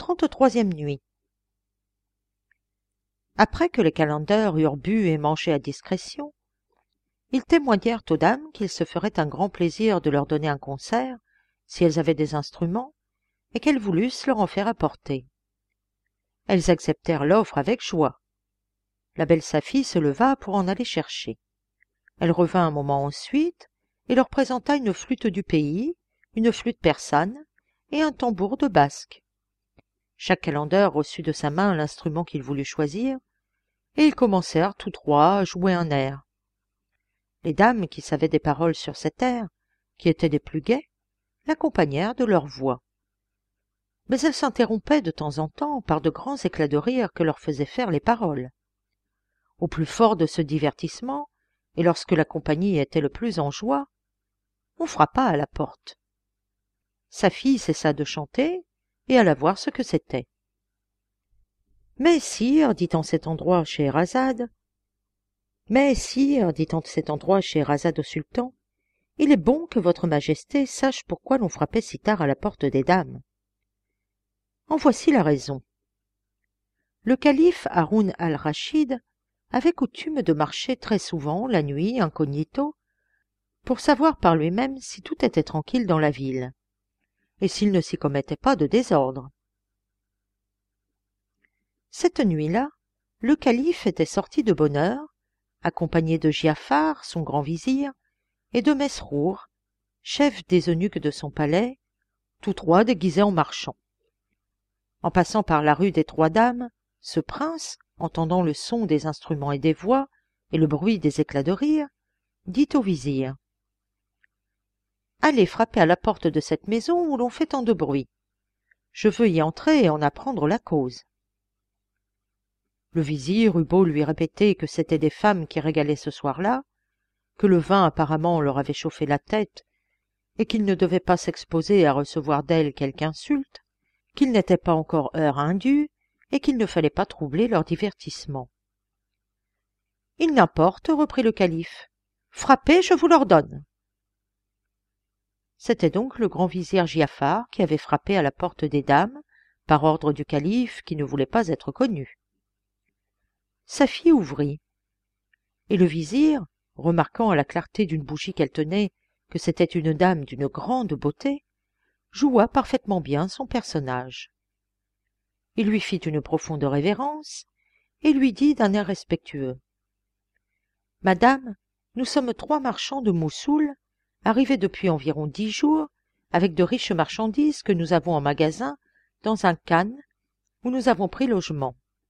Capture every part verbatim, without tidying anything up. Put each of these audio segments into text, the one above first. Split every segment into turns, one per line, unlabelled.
trente-troisième nuit. Après que les calenders eurent bu et mangé à discrétion, ils témoignèrent aux dames qu'il se ferait un grand plaisir de leur donner un concert, si elles avaient des instruments, et qu'elles voulussent leur en faire apporter. Elles acceptèrent l'offre avec joie. La belle Safie se leva pour en aller chercher. Elle revint un moment ensuite et leur présenta une flûte du pays, une flûte persane et un tambour de basque. Chaque calender reçut de sa main l'instrument qu'il voulut choisir, et ils commencèrent tous trois à jouer un air. Les dames qui savaient des paroles sur cet air, qui étaient des plus gais, l'accompagnèrent de leur voix. Mais elles s'interrompaient de temps en temps par de grands éclats de rire que leur faisaient faire les paroles. Au plus fort de ce divertissement, et lorsque la compagnie était le plus en joie, on frappa à la porte. Safie cessa de chanter et alla voir ce que c'était. « Mais sire, dit en cet endroit Scheherazade, mais sire, dit en cet endroit Scheherazade au sultan, il est bon que votre majesté sache pourquoi l'on frappait si tard à la porte des dames. En voici la raison. Le calife Haroun al-Rachid avait coutume de marcher très souvent la nuit incognito pour savoir par lui-même si tout était tranquille dans la ville et s'il ne s'y commettait pas de désordre. Cette nuit-là, le calife était sorti de bonne heure, accompagné de Giafar, son grand vizir, et de Mesrour, chef des eunuques de son palais, tous trois déguisés en marchands. En passant par la rue des Trois Dames, ce prince, entendant le son des instruments et des voix et le bruit des éclats de rire, dit au vizir : « Allez frapper à la porte de cette maison où l'on fait tant de bruit. Je veux y entrer et en apprendre la cause. » Le vizir eut beau lui répéter que c'étaient des femmes qui régalaient ce soir-là, que le vin apparemment leur avait chauffé la tête, et qu'il ne devait pas s'exposer à recevoir d'elles quelque insulte, qu'il n'était pas encore heure indue, et qu'il ne fallait pas troubler leur divertissement. « Il n'importe, reprit le calife. Frappez, je vous l'ordonne. » C'était donc le grand vizir Giafar qui avait frappé à la porte des dames, par ordre du calife qui ne voulait pas être connu. Safie ouvrit, et le vizir, remarquant à la clarté d'une bougie qu'elle tenait que c'était une dame d'une grande beauté, joua parfaitement bien son personnage. Il lui fit une profonde révérence et lui dit d'un air respectueux : « Madame, nous sommes trois marchands de Moussoul, arrivés depuis environ dix jours, avec de riches marchandises que nous avons en magasin dans un khan où nous avons pris logement.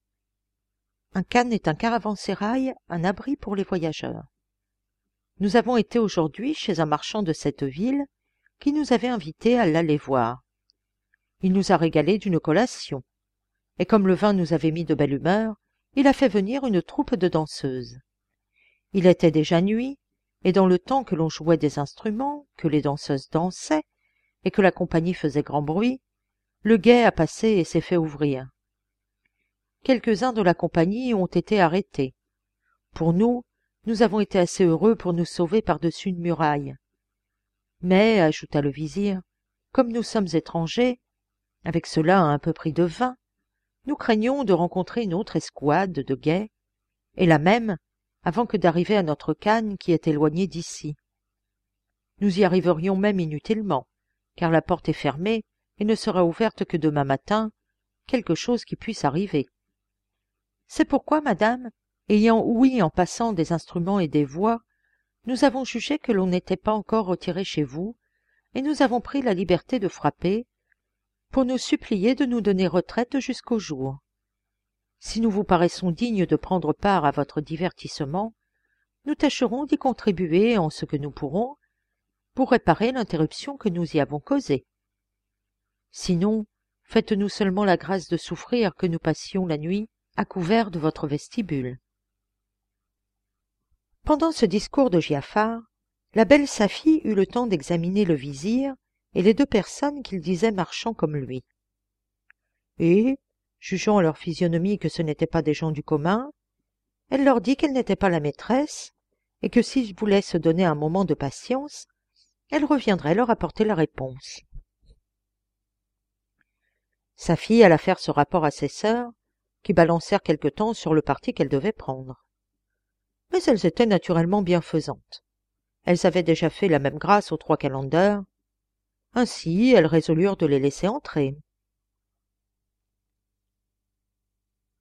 Un khan est un caravansérail, un abri pour les voyageurs. Nous avons été aujourd'hui chez un marchand de cette ville qui nous avait invités à l'aller voir. Il nous a régalés d'une collation, et comme le vin nous avait mis de belle humeur, il a fait venir une troupe de danseuses. Il était déjà nuit, et dans le temps que l'on jouait des instruments, que les danseuses dansaient, et que la compagnie faisait grand bruit, le guet a passé et s'est fait ouvrir. Quelques-uns de la compagnie ont été arrêtés. Pour nous, nous avons été assez heureux pour nous sauver par-dessus une muraille. Mais, ajouta le vizir, comme nous sommes étrangers, avec cela un peu pris de vin, nous craignons de rencontrer une autre escouade de guets, et la même, avant que d'arriver à notre khan qui est éloigné d'ici. Nous y arriverions même inutilement, car la porte est fermée et ne sera ouverte que demain matin, quelque chose qui puisse arriver. C'est pourquoi, madame, ayant ouï en passant des instruments et des voix, nous avons jugé que l'on n'était pas encore retiré chez vous, et nous avons pris la liberté de frapper, pour nous supplier de nous donner retraite jusqu'au jour. Si nous vous paraissons dignes de prendre part à votre divertissement, nous tâcherons d'y contribuer en ce que nous pourrons, pour réparer l'interruption que nous y avons causée. Sinon, faites-nous seulement la grâce de souffrir que nous passions la nuit à couvert de votre vestibule. » Pendant ce discours de Giafar, la belle Safie eut le temps d'examiner le vizir et les deux personnes qu'il disait marchands comme lui. Et, jugeant à leur physionomie que ce n'étaient pas des gens du commun, elle leur dit qu'elle n'était pas la maîtresse, et que s'ils voulaient se donner un moment de patience, elle reviendrait leur apporter la réponse. Sa fille alla faire ce rapport à ses sœurs, qui balancèrent quelque temps sur le parti qu'elle devait prendre. Mais elles étaient naturellement bienfaisantes. Elles avaient déjà fait la même grâce aux trois calenders. Ainsi, elles résolurent de les laisser entrer.